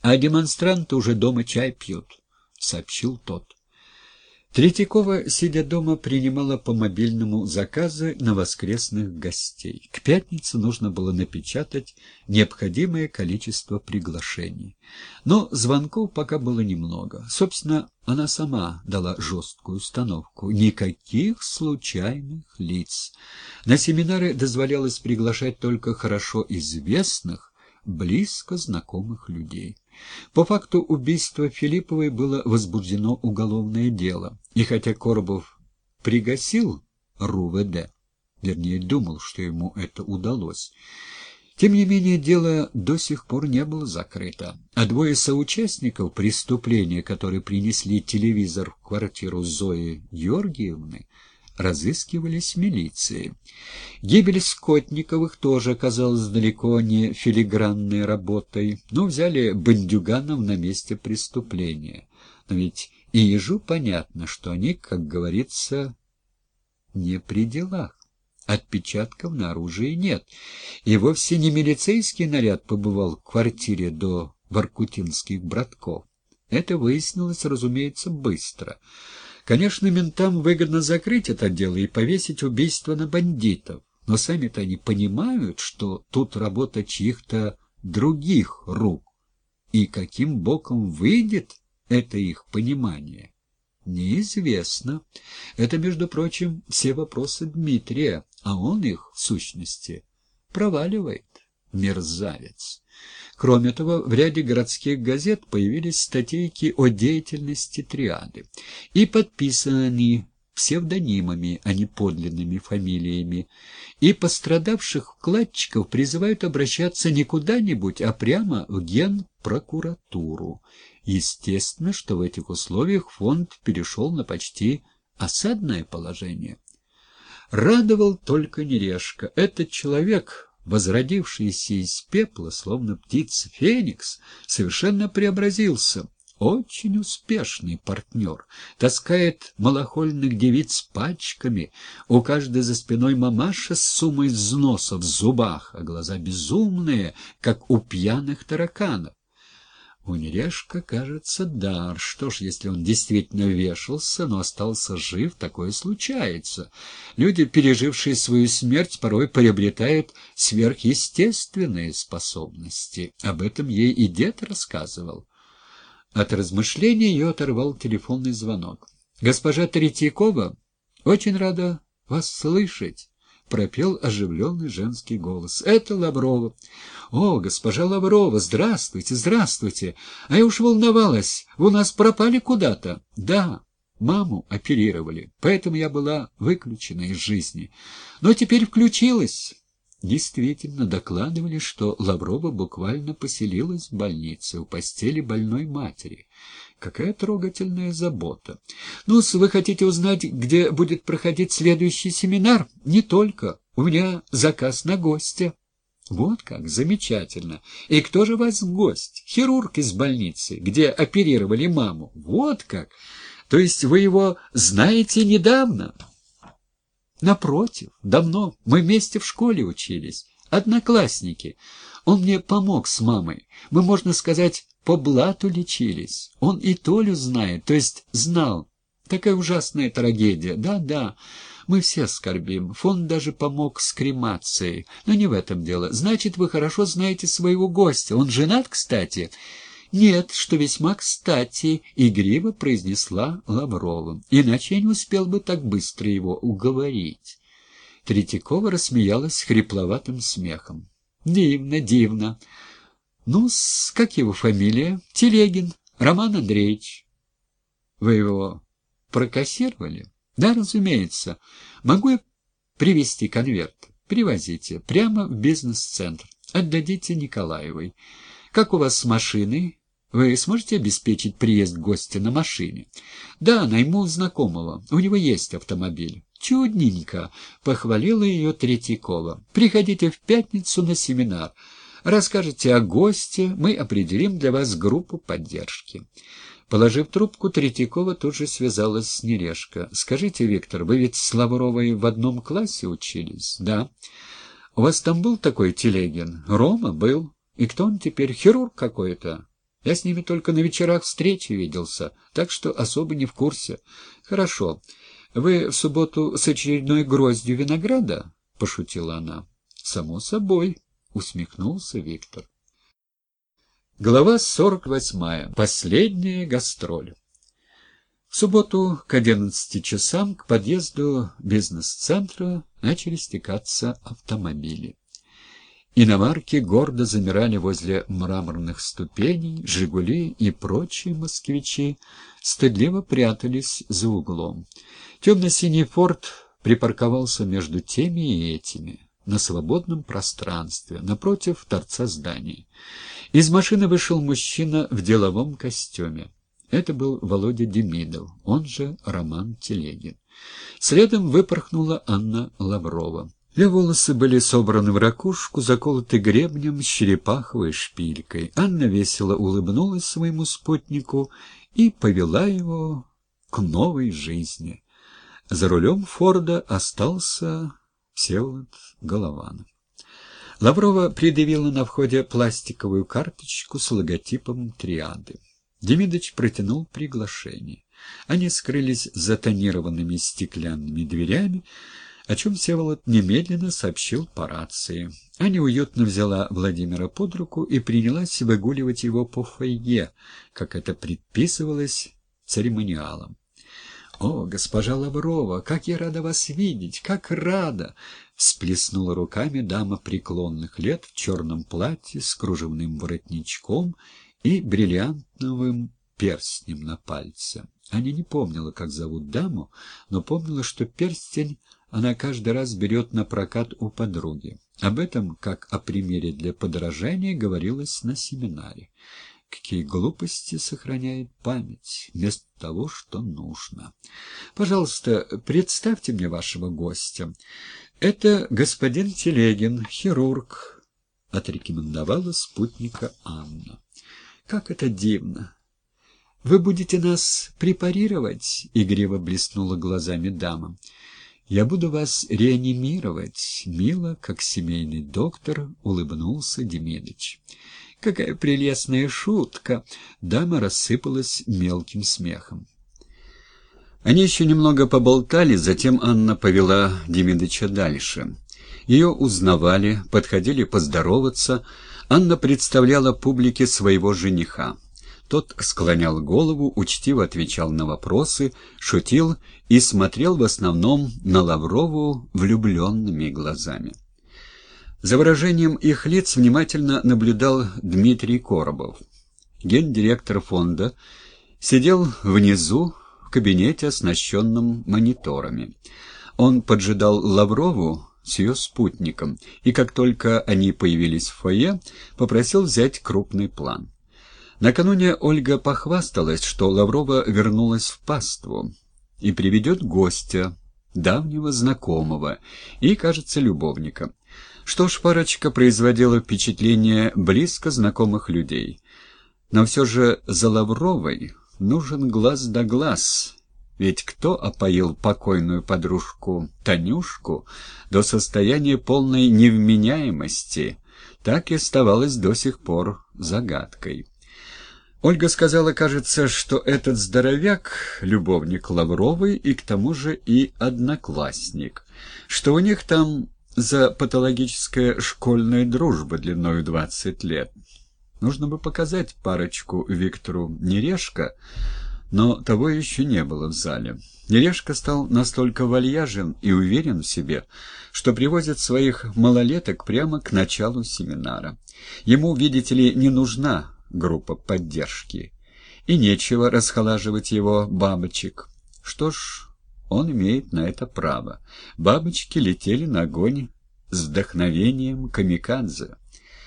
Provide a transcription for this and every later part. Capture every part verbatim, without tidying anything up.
а демонстранты уже дома чай пьют, — сообщил тот. Третьякова, сидя дома, принимала по мобильному заказы на воскресных гостей. К пятнице нужно было напечатать необходимое количество приглашений. Но звонков пока было немного. Собственно, она сама дала жесткую установку. Никаких случайных лиц. На семинары дозволялось приглашать только хорошо известных, близко знакомых людей. По факту убийства Филипповой было возбуждено уголовное дело, и хотя Коробов пригасил РУВД, вернее, думал, что ему это удалось, тем не менее дело до сих пор не было закрыто, а двое соучастников преступления, которые принесли телевизор в квартиру Зои Георгиевны, разыскивались милицией. Гибель Скотниковых тоже оказалась далеко не филигранной работой, но взяли бандюганов на месте преступления. Но ведь и ежу понятно, что они, как говорится, не при делах. Отпечатков на оружии нет. И вовсе не милицейский наряд побывал в квартире до воркутинских братков. Это выяснилось, разумеется, быстро. Конечно, ментам выгодно закрыть это дело и повесить убийство на бандитов, но сами-то они понимают, что тут работа чьих-то других рук, и каким боком выйдет это их понимание, неизвестно. Это, между прочим, все вопросы Дмитрия, а он их, в сущности, проваливает, мерзавец. Кроме того, в ряде городских газет появились статейки о деятельности триады, и подписаны они псевдонимами, а не подлинными фамилиями, и пострадавших вкладчиков призывают обращаться не куда-нибудь, а прямо в Генпрокуратуру. Естественно, что в этих условиях фонд перешел на почти осадное положение. Радовал только Нерешка. Этот человек, возродившийся из пепла, словно птица Феникс, совершенно преобразился. Очень успешный партнер. Таскает малохольных девиц пачками, у каждой за спиной мамаша с суммой взносов в зубах, а глаза безумные, как у пьяных тараканов. У Нерешка, кажется, дар. Что ж, если он действительно вешался, но остался жив, такое случается. Люди, пережившие свою смерть, порой приобретают сверхъестественные способности. Об этом ей и дед рассказывал. От размышлений ее оторвал телефонный звонок. «Госпожа Третьякова, очень рада вас слышать», — пропел оживленный женский голос. «Это Лаврова». «О, госпожа Лаврова, здравствуйте, здравствуйте! А я уж волновалась, вы у нас пропали куда-то». «Да, маму оперировали, поэтому я была выключена из жизни. Но теперь включилась». Действительно, докладывали, что Лаврова буквально поселилась в больнице у постели больной матери. Какая трогательная забота. Ну, вы хотите узнать, где будет проходить следующий семинар? Не только. У меня заказ на гостя. Вот как, замечательно. И кто же у вас гость? Хирург из больницы, где оперировали маму. Вот как. То есть вы его знаете недавно? Напротив, давно. Мы вместе в школе учились. Одноклассники. Он мне помог с мамой. Мы, можно сказать, по блату лечились. Он и Толю знает, то есть знал. Такая ужасная трагедия. Да-да, мы все скорбим. Фонд даже помог с кремацией. Но не в этом дело. Значит, вы хорошо знаете своего гостя. Он женат, кстати? «Нет, что весьма кстати», — игриво произнесла Лаврова. «Иначе я не успел бы так быстро его уговорить». Третьякова рассмеялась хрипловатым смехом. «Дивно, дивно. Ну, с как его фамилия? Телегин. Роман Андреевич». «Вы его прокассировали?» «Да, разумеется. Могу я привезти конверт?» «Привозите. Прямо в бизнес-центр. Отдадите Николаевой. Как у вас с машиной? Вы сможете обеспечить приезд гостя на машине?» «Да, найму знакомого. У него есть автомобиль». «Чудненько», — похвалила ее Третьякова. «Приходите в пятницу на семинар. Расскажете о госте, мы определим для вас группу поддержки». Положив трубку, Третьякова тут же связалась с Нерешко. «Скажите, Виктор, вы ведь с Лавровой в одном классе учились?» «Да». «У вас там был такой Телегин?» «Рома был. И кто он теперь? Хирург какой-то?» Я с ними только на вечерах встречи виделся, так что особо не в курсе. Хорошо. Вы в субботу с очередной гроздью винограда? — пошутила она. — Само собой, — усмехнулся Виктор. Глава сорок восьмая. Последняя гастроль. В субботу к одиннадцати часам к подъезду бизнес-центра начали стекаться автомобили. Иномарки гордо замирали возле мраморных ступеней, «Жигули» и прочие москвичи стыдливо прятались за углом. Темно-синий «Форд» припарковался между теми и этими, на свободном пространстве, напротив торца здания. Из машины вышел мужчина в деловом костюме. Это был Володя Демидов, он же Роман Телегин. Следом выпорхнула Анна Лаврова. Ее волосы были собраны в ракушку, заколоты гребнем с черепаховой шпилькой. Анна весело улыбнулась своему спутнику и повела его к новой жизни. За рулем «Форда» остался Всеволод Голованов. Лаврова предъявила на входе пластиковую карточку с логотипом «Триады». Демидыч протянул приглашение. Они скрылись за тонированными стеклянными дверями, о чем Всеволод немедленно сообщил по рации. Аня уютно взяла Владимира под руку и принялась выгуливать его по фойе, как это предписывалось церемониалом. — О, госпожа Лаврова, как я рада вас видеть, как рада! — всплеснула руками дама преклонных лет в черном платье с кружевным воротничком и бриллиантовым перстнем на пальце. Аня не помнила, как зовут даму, но помнила, что перстень она каждый раз берет на прокат у подруги. Об этом, как о примере для подражания, говорилось на семинаре. Какие глупости сохраняет память, вместо того, что нужно. Пожалуйста, представьте мне вашего гостя. Это господин Телегин, хирург, — отрекомендовала спутника Анна. Как это дивно! Вы будете нас препарировать? — игриво блеснула глазами дама. «Я буду вас реанимировать», — мило, как семейный доктор, улыбнулся Демидыч. «Какая прелестная шутка!» — дама рассыпалась мелким смехом. Они еще немного поболтали, затем Анна повела Демидыча дальше. Ее узнавали, подходили поздороваться. Анна представляла публике своего жениха. Тот склонял голову, учтиво отвечал на вопросы, шутил и смотрел в основном на Лаврову влюбленными глазами. За выражением их лиц внимательно наблюдал Дмитрий Коробов. Гендиректор фонда сидел внизу в кабинете, оснащенном мониторами. Он поджидал Лаврову с ее спутником, и как только они появились в фойе, попросил взять крупный план. Накануне Ольга похвасталась, что Лаврова вернулась в паству и приведет гостя, давнего знакомого и, кажется, любовника. Что ж, парочка производила впечатление близко знакомых людей. Но все же за Лавровой нужен глаз да глаз, ведь кто опоил покойную подружку Танюшку до состояния полной невменяемости, так и оставалось до сих пор загадкой. Ольга сказала, кажется, что этот здоровяк — любовник Лавровой и к тому же и одноклассник, что у них там за патологическая школьная дружба длиною двадцать лет. Нужно бы показать парочку Виктору Нерешко, но того еще не было в зале. Нерешко стал настолько вальяжен и уверен в себе, что привозит своих малолеток прямо к началу семинара. Ему, видите ли, не нужна группа поддержки, и нечего расхолаживать его бабочек. Что ж, он имеет на это право. Бабочки летели на огонь с вдохновением камикадзе.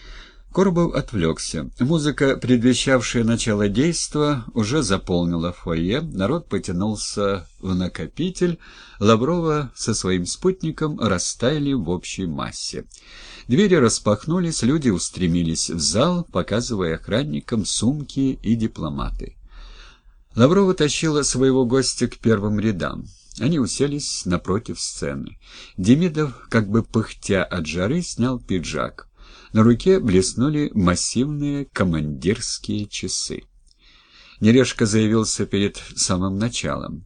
Коробов отвлекся. Музыка, предвещавшая начало действа, уже заполнила фойе, народ потянулся в накопитель, Лаврова со своим спутником растаяли в общей массе. Двери распахнулись, люди устремились в зал, показывая охранникам сумки и дипломаты. Лаврова тащила своего гостя к первым рядам. Они уселись напротив сцены. Демидов, как бы пыхтя от жары, снял пиджак. На руке блеснули массивные командирские часы. Нерешка заявился перед самым началом.